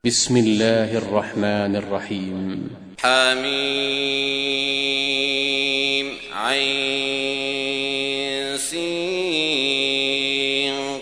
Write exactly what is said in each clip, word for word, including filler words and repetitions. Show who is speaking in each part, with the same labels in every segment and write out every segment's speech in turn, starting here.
Speaker 1: بسم الله الرحمن الرحيم.
Speaker 2: حميم عين سين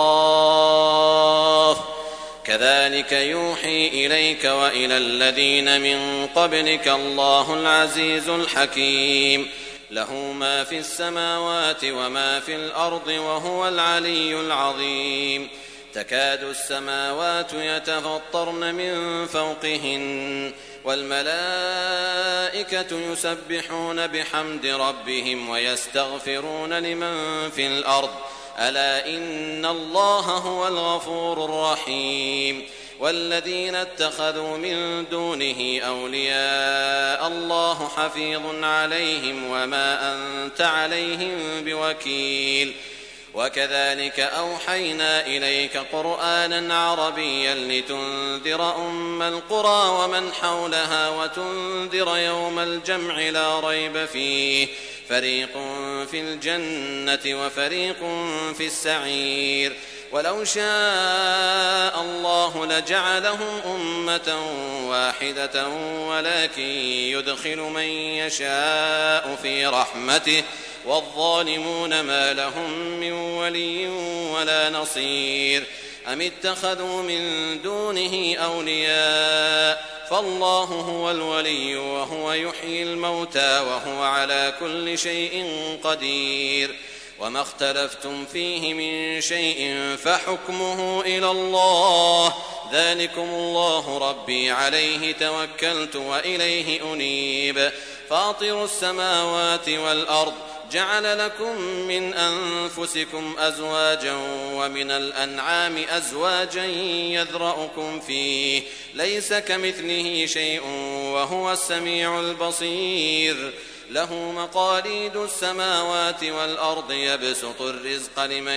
Speaker 2: قاف كذلك يوحي إليك وإلى الذين من قبلك الله العزيز الحكيم له ما في السماوات وما في الأرض وهو العلي العظيم. تكاد السماوات يتفطرن من فوقهن والملائكة يسبحون بحمد ربهم ويستغفرون لمن في الأرض ألا إن الله هو الغفور الرحيم. والذين اتخذوا من دونه أولياء الله حفيظ عليهم وما أنت عليهم بوكيل. وكذلك أوحينا إليك قرآنا عربيا لتنذر أم القرى ومن حولها وتنذر يوم الجمع لا ريب فيه فريق في الجنة وفريق في السعير. ولو شاء الله لجعلهم أمة واحدة ولكن يدخل من يشاء في رحمته والظالمون ما لهم من ولي ولا نصير. أم اتخذوا من دونه أولياء فالله هو الولي وهو يحيي الموتى وهو على كل شيء قدير. وما اختلفتم فيه من شيء فحكمه إلى الله ذلكم الله ربي عليه توكلت وإليه أنيب. فاطر السماوات والأرض جعل لكم من أنفسكم أزواجا ومن الأنعام أزواجا يذرأكم فيه ليس كمثله شيء وهو السميع البصير. له مقاليد السماوات والأرض يبسط الرزق لمن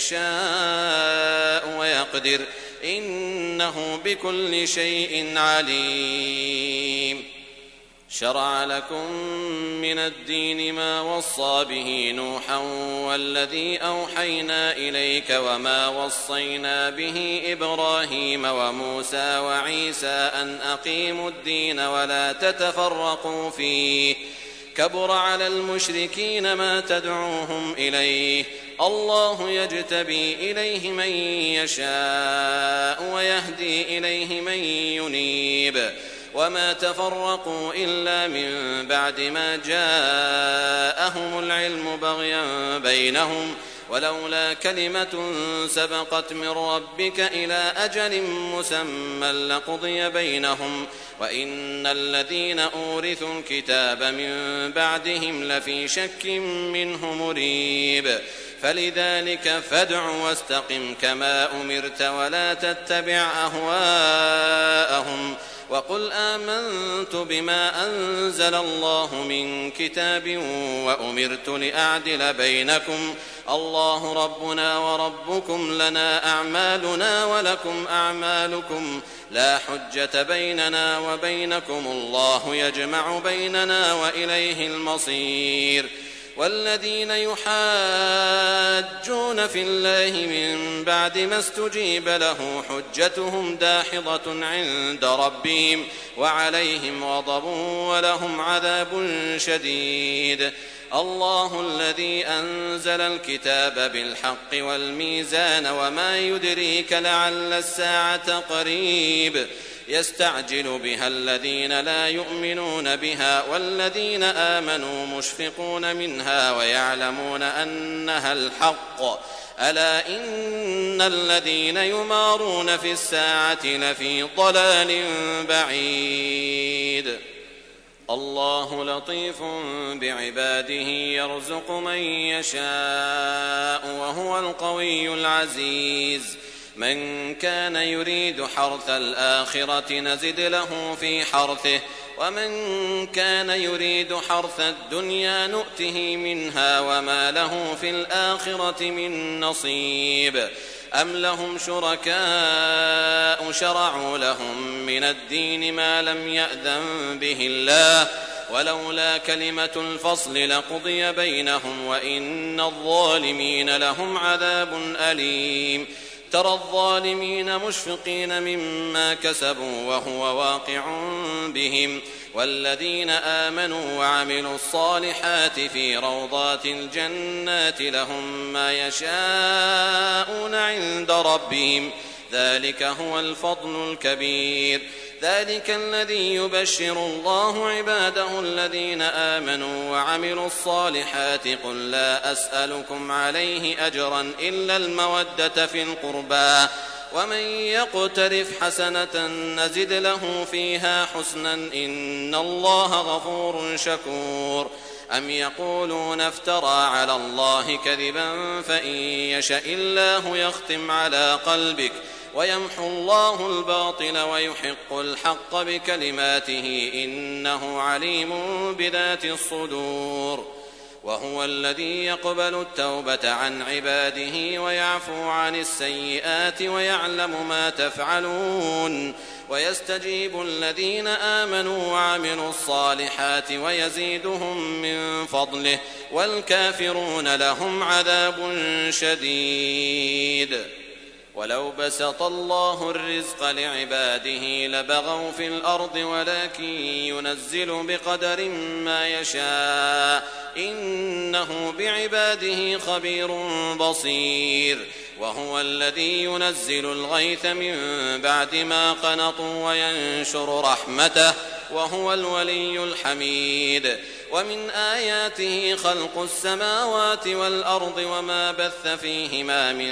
Speaker 2: يشاء ويقدر إنه بكل شيء عليم. شرع لكم من الدين ما وصى به نوحا والذي أوحينا إليك وما وصينا به إبراهيم وموسى وعيسى أن أقيموا الدين ولا تتفرقوا فيه كبر على المشركين ما تدعوهم إليه الله يجتبي إليه من يشاء ويهدي إليه من ينيب. وما تفرقوا إلا من بعد ما جاءهم العلم بغيا بينهم ولولا كلمة سبقت من ربك إلى أجل مسمى لقضي بينهم وإن الذين أورثوا الكتاب من بعدهم لفي شك منه مريب. فلذلك فادع واستقم كما أمرت ولا تتبع أهواءهم وقل آمنت بما أنزل الله من كتاب وأمرت لأعدل بينكم الله ربنا وربكم لنا أعمالنا ولكم أعمالكم لا حجة بيننا وبينكم الله يجمع بيننا وإليه المصير. والذين يحاجون في الله من بعد ما استجيب له حجتهم داحضة عند ربهم وعليهم غضب ولهم عذاب شديد. الله الذي أنزل الكتاب بالحق والميزان وما يدريك لعل الساعة قريب يستعجل بها الذين لا يؤمنون بها والذين آمنوا مشفقون منها ويعلمون أنها الحق ألا إن الذين يمارون في الساعة لفي ضلال بعيد. الله لطيف بعباده يرزق من يشاء وهو القوي العزيز. من كان يريد حرث الآخرة نزد له في حرثه ومن كان يريد حرث الدنيا نؤته منها وما له في الآخرة من نصيب. أم لهم شركاء شرعوا لهم من الدين ما لم يأذن به الله ولولا كلمة الفصل لقضي بينهم وإن الظالمين لهم عذاب أليم. ترى الظالمين مشفقين مما كسبوا وهو واقع بهم والذين آمنوا وعملوا الصالحات في روضات الجنات لهم ما يشاءون عند ربهم ذلك هو الفضل الكبير ذلك الذي يبشر الله عباده الذين آمنوا وعملوا الصالحات قل لا أسألكم عليه أجرا إلا المودة في القربى ومن يقترف حسنة نزد له فيها حسنا إن الله غفور شكور أم يقولون افترى على الله كذبا فإن يشأ الله يختم على قلبك ويمحو الله الباطل ويحق الحق بكلماته إنه عليم بذات الصدور وهو الذي يقبل التوبة عن عباده ويعفو عن السيئات ويعلم ما تفعلون ويستجيب الذين آمنوا وعملوا الصالحات ويزيدهم من فضله والكافرون لهم عذاب شديد ولو بسط الله الرزق لعباده لبغوا في الأرض ولكن ينزل بقدر ما يشاء إنه بعباده خبير بصير وهو الذي ينزل الغيث من بعد ما قنطوا وينشر رحمته وهو الولي الحميد ومن آياته خلق السماوات والأرض وما بث فيهما من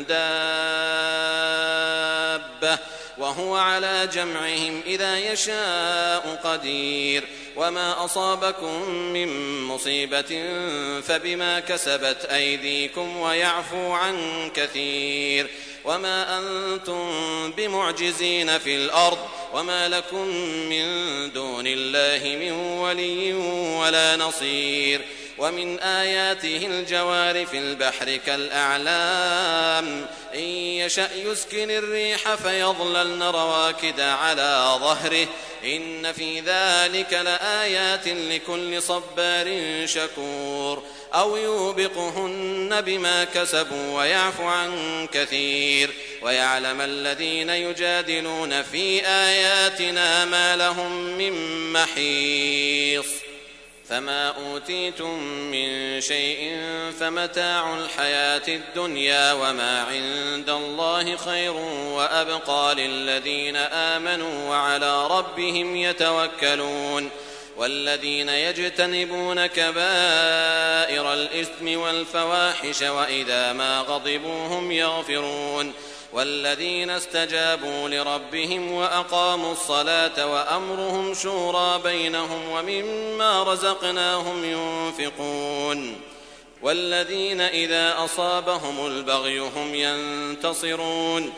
Speaker 2: دابة وهو على جمعهم إذا يشاء قدير وما أصابكم من مصيبة فبما كسبت أيديكم ويعفو عن كثير وما أنتم بمعجزين في الأرض وما لكم من دون الله من ولي ولا نصير ومن آياته الجوار في البحر كالأعلام إن يشأ يسكن الريح فيظللن رواكد على ظهره إن في ذلك لآيات لكل صبار شكور أو يوبقهن بما كسبوا ويعفو عن كثير ويعلم الذين يجادلون في آياتنا ما لهم من محيص فما أوتيتم من شيء فمتاع الحياة الدنيا وما عند الله خير وأبقى للذين آمنوا وعلى ربهم يتوكلون والذين يجتنبون كبائر الإثم والفواحش وإذا ما غضبوا هم يغفرون والذين استجابوا لربهم وأقاموا الصلاة وأمرهم شورى بينهم ومما رزقناهم ينفقون والذين إذا أصابهم البغي هم ينتصرون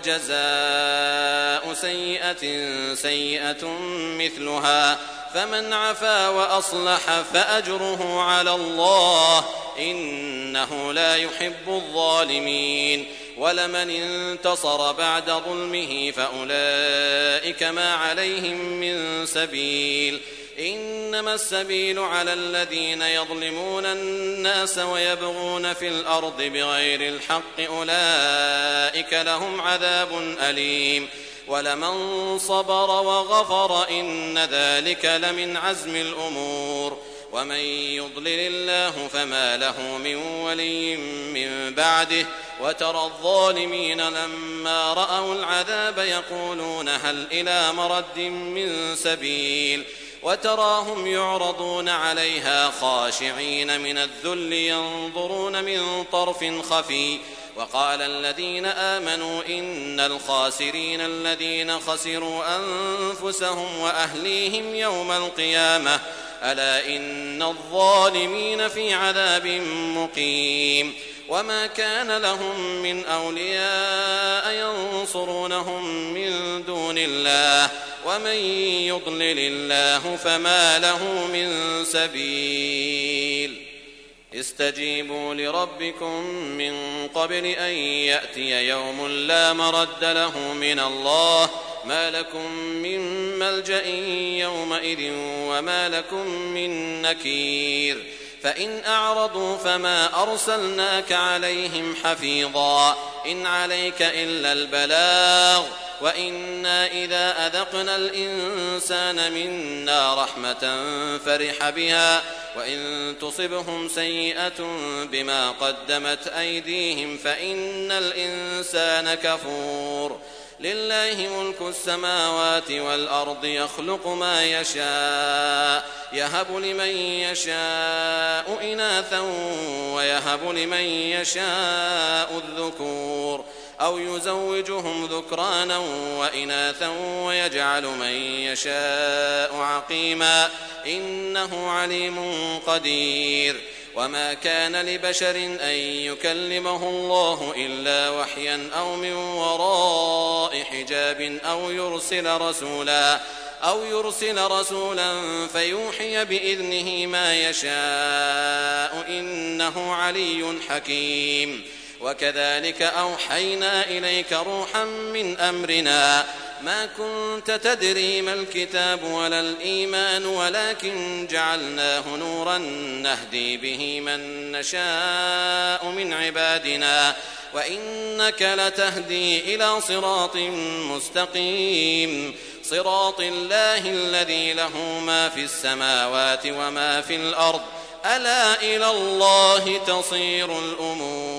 Speaker 2: وجزاء سيئة سيئة مثلها فمن عفا وأصلح فأجره على الله إنه لا يحب الظالمين ولمن انتصر بعد ظلمه فأولئك ما عليهم من سبيل إنما السبيل على الذين يظلمون الناس ويبغون في الأرض بغير الحق أولئك لهم عذاب أليم ولمن صبر وغفر إن ذلك لمن عزم الأمور ومن يضلل الله فما له من ولي من بعده وترى الظالمين لما رأوا العذاب يقولون هل إلى مرد من سبيل وتراهم يعرضون عليها خاشعين من الذل ينظرون من طرف خفي وقال الذين آمنوا إن الخاسرين الذين خسروا أنفسهم وأهليهم يوم القيامة ألا إن الظالمين في عذاب مقيم وما كان لهم من أولياء ينصرونهم من دون الله ومن يضلل الله فما له من سبيل استجيبوا لربكم من قبل أن يأتي يوم لا مرد له من الله ما لكم من ملجأ يومئذ وما لكم من نكير فإن أعرضوا فما أرسلناك عليهم حفيظا إن عليك إلا البلاغ وإنا إذا أذقنا الإنسان منا رحمة فرح بها وإن تصبهم سيئة بما قدمت أيديهم فإن الإنسان كفور لله ملك السماوات والأرض يخلق ما يشاء يهب لمن يشاء إناثا ويهب لمن يشاء الذكور أو يزوجهم ذكرانا وإناثا ويجعل من يشاء عقيما إنه عليم قدير وما كان لبشر أن يكلمه الله إلا وحيا أو من وراء حجاب أو يرسل رسولا أو يرسل رسولا فيوحي بإذنه ما يشاء إنه علي حكيم وكذلك أوحينا إليك روحا من أمرنا ما كنت تدري ما الكتاب ولا الإيمان ولكن جعلناه نورا نهدي به من نشاء من عبادنا وإنك لتهدي إلى صراط مستقيم صراط الله الذي له ما في السماوات وما في الأرض ألا إلى الله تصير الأمور